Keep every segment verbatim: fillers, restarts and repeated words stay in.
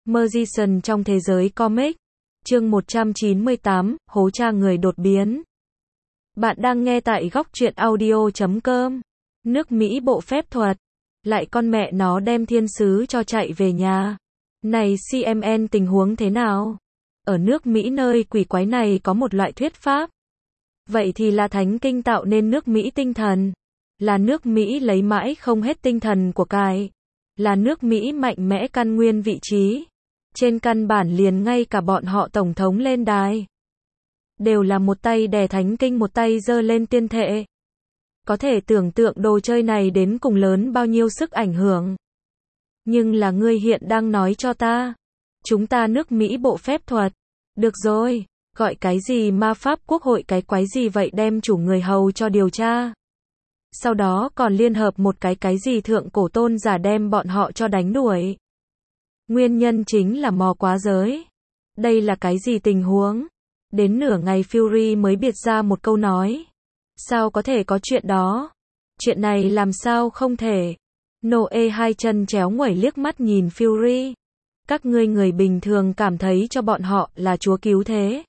Magician trong thế giới comic. Chương một trăm chín mươi tám, hố tra người đột biến. Bạn đang nghe tại góc truyện audio chấm com. Nước Mỹ bộ phép thuật. Lại con mẹ nó đem thiên sứ cho chạy về nhà. Này xê em en tình huống thế nào? Ở nước Mỹ nơi quỷ quái này có một loại thuyết pháp. Vậy thì là thánh kinh tạo nên nước Mỹ tinh thần. Là nước Mỹ lấy mãi không hết tinh thần của cải. Là nước Mỹ mạnh mẽ căn nguyên vị trí. Trên căn bản liền ngay cả bọn họ tổng thống lên đài. Đều là một tay đè thánh kinh một tay giơ lên tiên thệ. Có thể tưởng tượng đồ chơi này đến cùng lớn bao nhiêu sức ảnh hưởng. Nhưng là ngươi hiện đang nói cho ta. Chúng ta nước Mỹ bộ phép thuật. Được rồi, gọi cái gì ma pháp quốc hội cái quái gì vậy đem chủ người hầu cho điều tra. Sau đó còn liên hợp một cái cái gì thượng cổ tôn giả đem bọn họ cho đánh đuổi. Nguyên nhân chính là mò quá giới. Đây là cái gì tình huống? Đến nửa ngày Fury mới biệt ra một câu nói. Sao có thể có chuyện đó? Chuyện này làm sao không thể? Noe hai chân chéo nguẩy liếc mắt nhìn Fury. Các ngươi người bình thường cảm thấy cho bọn họ là chúa cứu thế.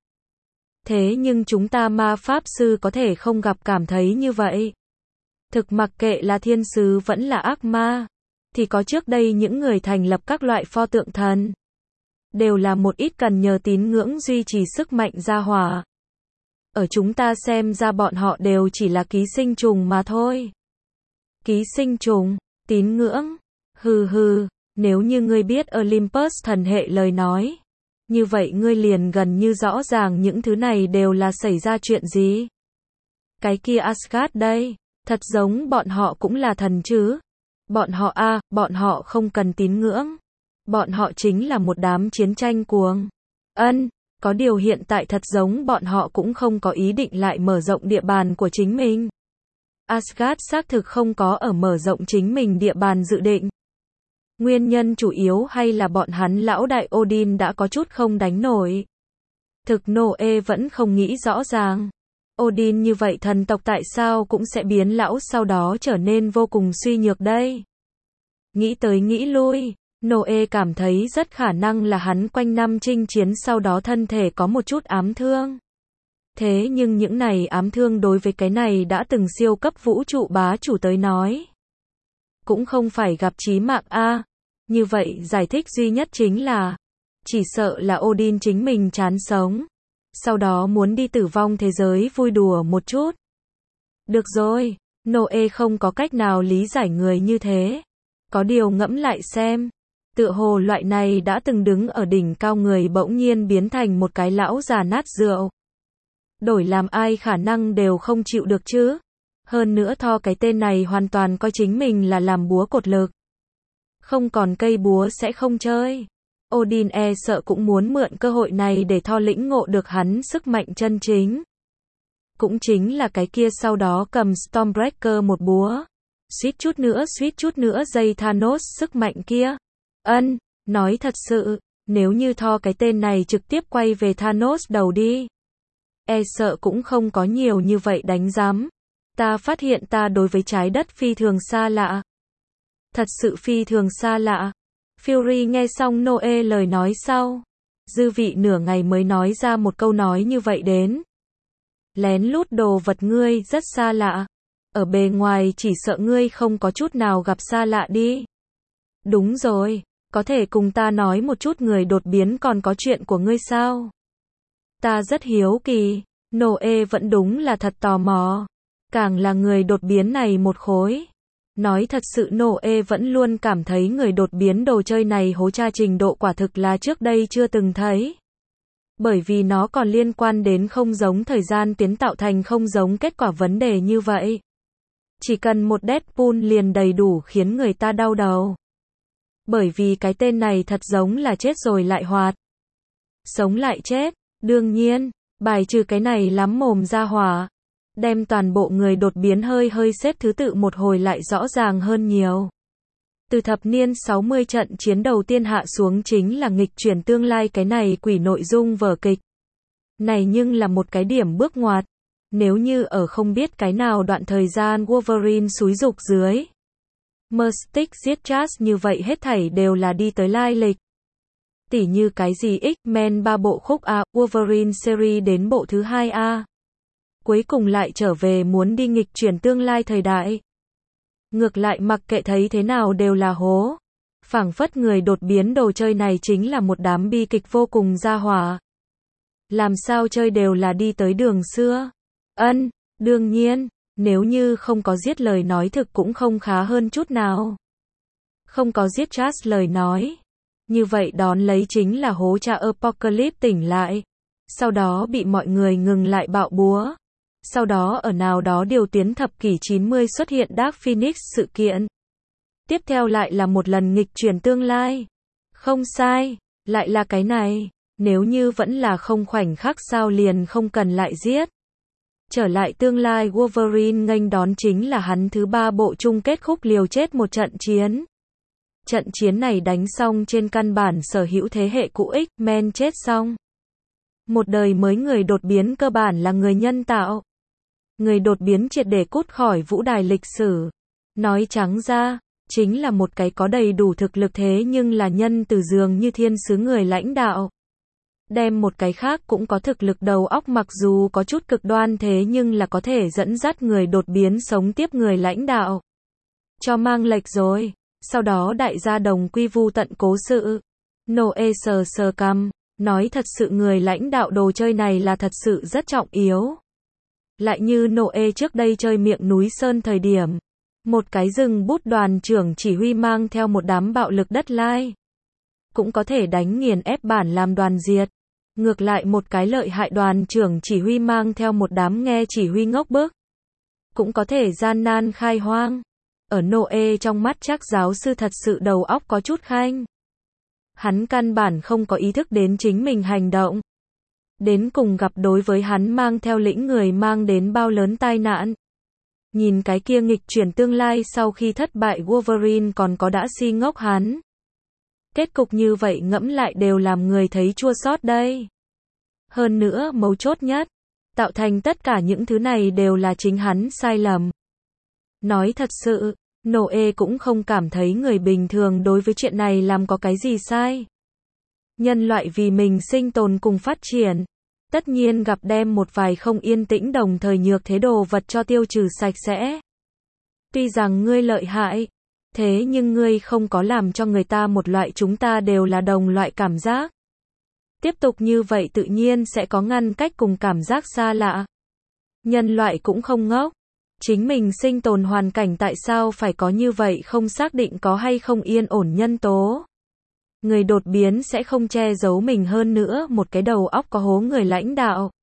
Thế nhưng chúng ta ma pháp sư có thể không gặp cảm thấy như vậy. Thực mặc kệ là thiên sứ vẫn là ác ma. Thì có trước đây những người thành lập các loại pho tượng thần. Đều là một ít cần nhờ tín ngưỡng duy trì sức mạnh gia hỏa. Ở chúng ta xem ra bọn họ đều chỉ là ký sinh trùng mà thôi. Ký sinh trùng, tín ngưỡng, hừ hừ, nếu như ngươi biết Olympus thần hệ lời nói. Như vậy ngươi liền gần như rõ ràng những thứ này đều là xảy ra chuyện gì. Cái kia Asgard đây, thật giống bọn họ cũng là thần chứ. Bọn họ a, à, bọn họ không cần tín ngưỡng. Bọn họ chính là một đám chiến tranh cuồng. Ân, có điều hiện tại thật giống bọn họ cũng không có ý định lại mở rộng địa bàn của chính mình. Asgard xác thực không có ở mở rộng chính mình địa bàn dự định. Nguyên nhân chủ yếu hay là bọn hắn lão đại Odin đã có chút không đánh nổi. Thực Noe vẫn không nghĩ rõ ràng. Odin như vậy thần tộc tại sao cũng sẽ biến lão sau đó trở nên vô cùng suy nhược đây. Nghĩ tới nghĩ lui, Noe cảm thấy rất khả năng là hắn quanh năm chinh chiến sau đó thân thể có một chút ám thương. Thế nhưng những này ám thương đối với cái này đã từng siêu cấp vũ trụ bá chủ tới nói. Cũng không phải gặp chí mạng a. Như vậy giải thích duy nhất chính là, chỉ sợ là Odin chính mình chán sống. Sau đó muốn đi tử vong thế giới vui đùa một chút. Được rồi, Noe không có cách nào lý giải người như thế. Có điều ngẫm lại xem. Tựa hồ loại này đã từng đứng ở đỉnh cao người bỗng nhiên biến thành một cái lão già nát rượu. Đổi làm ai khả năng đều không chịu được chứ. Hơn nữa Thor cái tên này hoàn toàn coi chính mình là làm búa cột lực. Không còn cây búa sẽ không chơi. Odin e sợ cũng muốn mượn cơ hội này để Thor lĩnh ngộ được hắn sức mạnh chân chính. Cũng chính là cái kia sau đó cầm Stormbreaker một búa. Suýt chút nữa suýt chút nữa dây Thanos sức mạnh kia. Ân, nói thật sự, nếu như Thor cái tên này trực tiếp quay về Thanos đầu đi. E sợ cũng không có nhiều như vậy đánh giám. Ta phát hiện ta đối với trái đất phi thường xa lạ. Thật sự phi thường xa lạ. Fury nghe xong Noe lời nói sau. Dư vị nửa ngày mới nói ra một câu nói như vậy đến. Lén lút đồ vật ngươi rất xa lạ. Ở bề ngoài chỉ sợ ngươi không có chút nào gặp xa lạ đi. Đúng rồi, có thể cùng ta nói một chút người đột biến còn có chuyện của ngươi sao? Ta rất hiếu kỳ, Noe vẫn đúng là thật tò mò. Càng là người đột biến này một khối. Nói thật sự Noe vẫn luôn cảm thấy người đột biến đồ chơi này hố tra trình độ quả thực là trước đây chưa từng thấy. Bởi vì nó còn liên quan đến không giống thời gian tiến tạo thành không giống kết quả vấn đề như vậy. Chỉ cần một Deadpool liền đầy đủ khiến người ta đau đầu. Bởi vì cái tên này thật giống là chết rồi lại hoạt. Sống lại chết, đương nhiên, bài trừ cái này lắm mồm ra hỏa. Đem toàn bộ người đột biến hơi hơi xếp thứ tự một hồi lại rõ ràng hơn nhiều. Từ thập niên sáu mươi trận chiến đầu tiên hạ xuống chính là nghịch chuyển tương lai cái này quỷ nội dung vở kịch. Này nhưng là một cái điểm bước ngoặt. Nếu như ở không biết cái nào đoạn thời gian Wolverine xúi dục dưới. Mystic giết Chas như vậy hết thảy đều là đi tới lai lịch. Tỉ như cái gì X-Men ba bộ khúc A, Wolverine series đến bộ thứ hai A. Cuối cùng lại trở về muốn đi nghịch chuyển tương lai thời đại. Ngược lại mặc kệ thấy thế nào đều là hố. Phảng phất người đột biến đồ chơi này chính là một đám bi kịch vô cùng gia hỏa. Làm sao chơi đều là đi tới đường xưa. Ân, đương nhiên, nếu như không có giết lời nói thực cũng không khá hơn chút nào. Không có giết Charles lời nói. Như vậy đón lấy chính là hố cha Apocalypse tỉnh lại. Sau đó bị mọi người ngừng lại bạo búa. Sau đó ở nào đó điều tuyến thập kỷ chín mươi xuất hiện Dark Phoenix sự kiện. Tiếp theo lại là một lần nghịch chuyển tương lai. Không sai, lại là cái này. Nếu như vẫn là không khoảnh khắc sao liền không cần lại giết. Trở lại tương lai Wolverine nghênh đón chính là hắn thứ ba bộ chung kết khúc liều chết một trận chiến. Trận chiến này đánh xong trên căn bản sở hữu thế hệ cũ X-Men chết xong. Một đời mới người đột biến cơ bản là người nhân tạo. Người đột biến triệt để cút khỏi vũ đài lịch sử. Nói trắng ra, chính là một cái có đầy đủ thực lực thế nhưng là nhân từ dường như thiên sứ người lãnh đạo. Đem một cái khác cũng có thực lực đầu óc mặc dù có chút cực đoan thế nhưng là có thể dẫn dắt người đột biến sống tiếp người lãnh đạo. Cho mang lệch rồi. Sau đó đại gia đồng quy vu tận cố sự. Noe sờ sờ cằm, nói thật sự người lãnh đạo đồ chơi này là thật sự rất trọng yếu. Lại như Noe trước đây chơi miệng núi sơn thời điểm. Một cái rừng bút đoàn trưởng chỉ huy mang theo một đám bạo lực đất lai. Cũng có thể đánh nghiền ép bản làm đoàn diệt. Ngược lại một cái lợi hại đoàn trưởng chỉ huy mang theo một đám nghe chỉ huy ngốc bức. Cũng có thể gian nan khai hoang. Ở Noe trong mắt chắc giáo sư thật sự đầu óc có chút khanh. Hắn căn bản không có ý thức đến chính mình hành động. Đến cùng gặp đối với hắn mang theo lĩnh người mang đến bao lớn tai nạn. Nhìn cái kia nghịch chuyển tương lai sau khi thất bại Wolverine còn có đã si ngốc hắn. Kết cục như vậy ngẫm lại đều làm người thấy chua xót đây. Hơn nữa mấu chốt nhất, tạo thành tất cả những thứ này đều là chính hắn sai lầm. Nói thật sự, Noe cũng không cảm thấy người bình thường đối với chuyện này làm có cái gì sai. Nhân loại vì mình sinh tồn cùng phát triển, tất nhiên gặp đem một vài không yên tĩnh đồng thời nhược thế đồ vật cho tiêu trừ sạch sẽ. Tuy rằng ngươi lợi hại, thế nhưng ngươi không có làm cho người ta một loại chúng ta đều là đồng loại cảm giác. Tiếp tục như vậy tự nhiên sẽ có ngăn cách cùng cảm giác xa lạ. Nhân loại cũng không ngốc. Chính mình sinh tồn hoàn cảnh tại sao phải có như vậy không xác định có hay không yên ổn nhân tố. Người đột biến sẽ không che giấu mình hơn nữa một cái đầu óc có hố người lãnh đạo.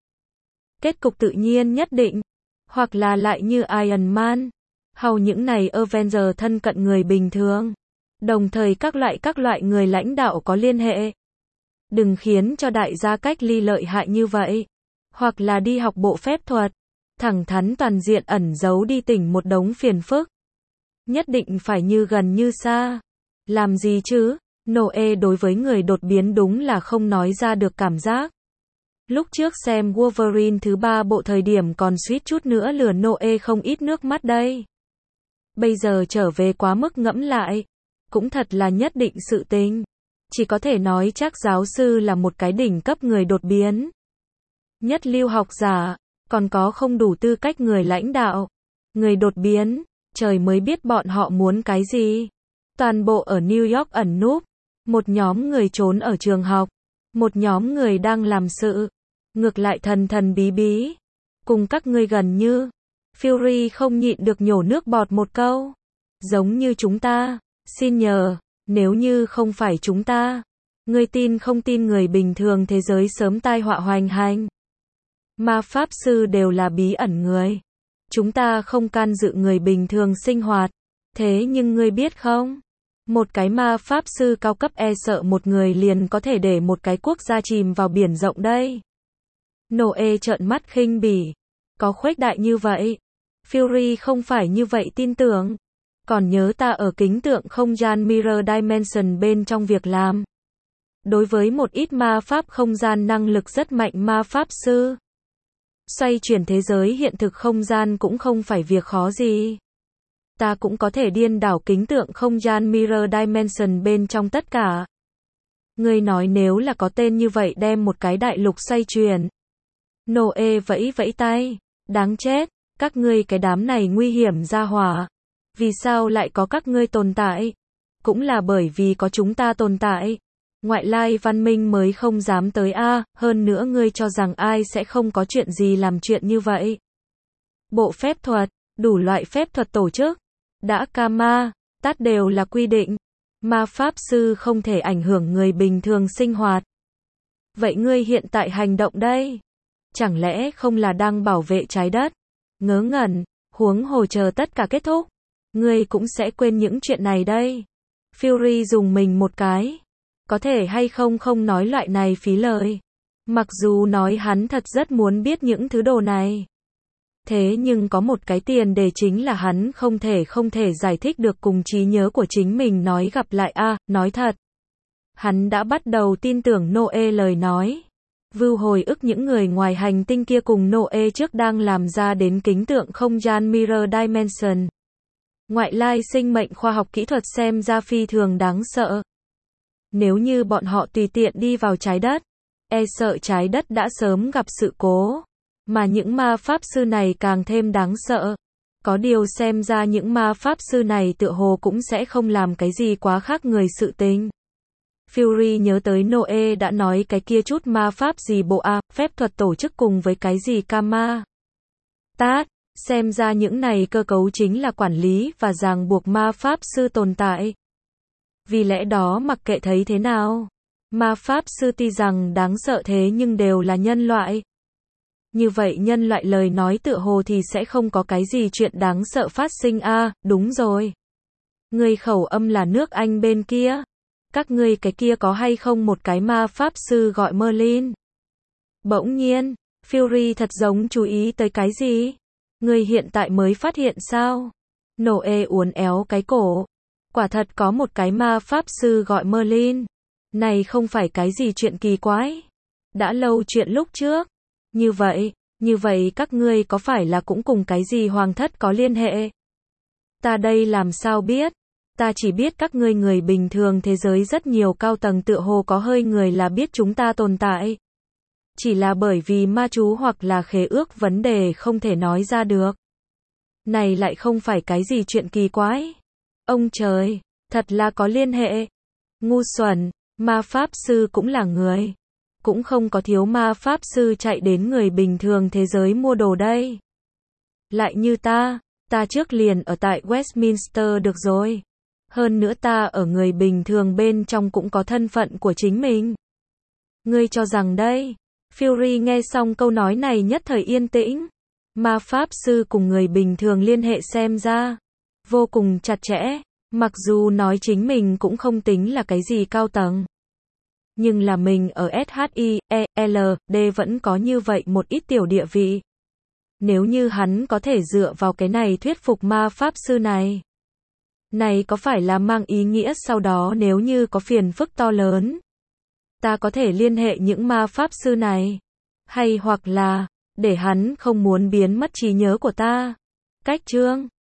Kết cục tự nhiên nhất định. Hoặc là lại như Iron Man. Hầu những này Avenger thân cận người bình thường. Đồng thời các loại các loại người lãnh đạo có liên hệ. Đừng khiến cho đại gia cách ly lợi hại như vậy. Hoặc là đi học bộ phép thuật. Thẳng thắn toàn diện ẩn giấu đi tỉnh một đống phiền phức. Nhất định phải như gần như xa. Làm gì chứ? Noe đối với người đột biến đúng là không nói ra được cảm giác. Lúc trước xem Wolverine thứ ba bộ thời điểm còn suýt chút nữa lừa Noe không ít nước mắt đây. Bây giờ trở về quá mức ngẫm lại. Cũng thật là nhất định sự tình. Chỉ có thể nói chắc giáo sư là một cái đỉnh cấp người đột biến. Nhất lưu học giả. Còn có không đủ tư cách người lãnh đạo. Người đột biến. Trời mới biết bọn họ muốn cái gì. Toàn bộ ở New York ẩn núp. Một nhóm người trốn ở trường học. Một nhóm người đang làm sự. Ngược lại thần thần bí bí. Cùng các ngươi gần như. Fury không nhịn được nhổ nước bọt một câu. Giống như chúng ta. Xin nhờ. Nếu như không phải chúng ta. Ngươi tin không tin người bình thường thế giới sớm tai họa hoành hành. Ma pháp sư đều là bí ẩn người. Chúng ta không can dự người bình thường sinh hoạt. Thế nhưng ngươi biết không? Một cái ma pháp sư cao cấp e sợ một người liền có thể để một cái quốc gia chìm vào biển rộng đây. Noe trợn mắt khinh bỉ. Có khuếch đại như vậy. Fury không phải như vậy tin tưởng. Còn nhớ ta ở kính tượng không gian Mirror Dimension bên trong việc làm. Đối với một ít ma pháp không gian năng lực rất mạnh ma pháp sư. Xoay chuyển thế giới hiện thực không gian cũng không phải việc khó gì. Ta cũng có thể điên đảo kính tượng không gian Mirror Dimension bên trong tất cả. Ngươi nói nếu là có tên như vậy đem một cái đại lục xoay chuyển. Noe vẫy vẫy tay. Đáng chết, các ngươi cái đám này nguy hiểm ra hỏa. Vì sao lại có các ngươi tồn tại? Cũng là bởi vì có chúng ta tồn tại. Ngoại lai văn minh mới không dám tới a, hơn nữa ngươi cho rằng ai sẽ không có chuyện gì làm chuyện như vậy. Bộ phép thuật, đủ loại phép thuật tổ chức, đã karma, tát đều là quy định. Ma pháp sư không thể ảnh hưởng người bình thường sinh hoạt. Vậy ngươi hiện tại hành động đây? Chẳng lẽ không là đang bảo vệ trái đất? Ngớ ngẩn, huống hồ chờ tất cả kết thúc. Ngươi cũng sẽ quên những chuyện này đây. Fury dùng mình một cái. Có thể hay không không nói loại này phí lời. Mặc dù nói hắn thật rất muốn biết những thứ đồ này. Thế nhưng có một cái tiền đề chính là hắn không thể không thể giải thích được cùng trí nhớ của chính mình nói gặp lại a, à, nói thật. Hắn đã bắt đầu tin tưởng Noe lời nói. Vưu hồi ức những người ngoài hành tinh kia cùng Noe trước đang làm ra đến kính tượng không gian Mirror Dimension. Ngoại lai sinh mệnh khoa học kỹ thuật xem ra phi thường đáng sợ. Nếu như bọn họ tùy tiện đi vào trái đất, e sợ trái đất đã sớm gặp sự cố. Mà những ma pháp sư này càng thêm đáng sợ. Có điều xem ra những ma pháp sư này tựa hồ cũng sẽ không làm cái gì quá khác người sự tình. Fury nhớ tới Noe đã nói cái kia chút ma pháp gì bộ a, phép thuật tổ chức cùng với cái gì karma. Tát, xem ra những này cơ cấu chính là quản lý và ràng buộc ma pháp sư tồn tại. Vì lẽ đó mặc kệ thấy thế nào, ma pháp sư tuy rằng đáng sợ thế nhưng đều là nhân loại. Như vậy nhân loại lời nói tựa hồ thì sẽ không có cái gì chuyện đáng sợ phát sinh a, à, đúng rồi. Người khẩu âm là nước Anh bên kia. Các ngươi cái kia có hay không một cái ma pháp sư gọi Merlin? Bỗng nhiên, Fury thật giống chú ý tới cái gì? Người hiện tại mới phát hiện sao? Noe uốn éo cái cổ. Quả thật có một cái ma pháp sư gọi Merlin. Này không phải cái gì chuyện kỳ quái. Đã lâu chuyện lúc trước. Như vậy, như vậy các ngươi có phải là cũng cùng cái gì hoàng thất có liên hệ? Ta đây làm sao biết? Ta chỉ biết các ngươi người bình thường thế giới rất nhiều cao tầng tựa hồ có hơi người là biết chúng ta tồn tại. Chỉ là bởi vì ma chú hoặc là khế ước vấn đề không thể nói ra được. Này lại không phải cái gì chuyện kỳ quái. Ông trời, thật là có liên hệ. Ngu xuẩn, ma pháp sư cũng là người. Cũng không có thiếu ma pháp sư chạy đến người bình thường thế giới mua đồ đây. Lại như ta, ta trước liền ở tại Westminster được rồi. Hơn nữa ta ở người bình thường bên trong cũng có thân phận của chính mình. Ngươi cho rằng đây, Fury nghe xong câu nói này nhất thời yên tĩnh. Ma pháp sư cùng người bình thường liên hệ xem ra vô cùng chặt chẽ, mặc dù nói chính mình cũng không tính là cái gì cao tầng. Nhưng là mình ở S H I E L D vẫn có như vậy một ít tiểu địa vị. Nếu như hắn có thể dựa vào cái này thuyết phục ma pháp sư này. Này có phải là mang ý nghĩa sau đó nếu như có phiền phức to lớn, ta có thể liên hệ những ma pháp sư này. Hay hoặc là, để hắn không muốn biến mất trí nhớ của ta. Cách chương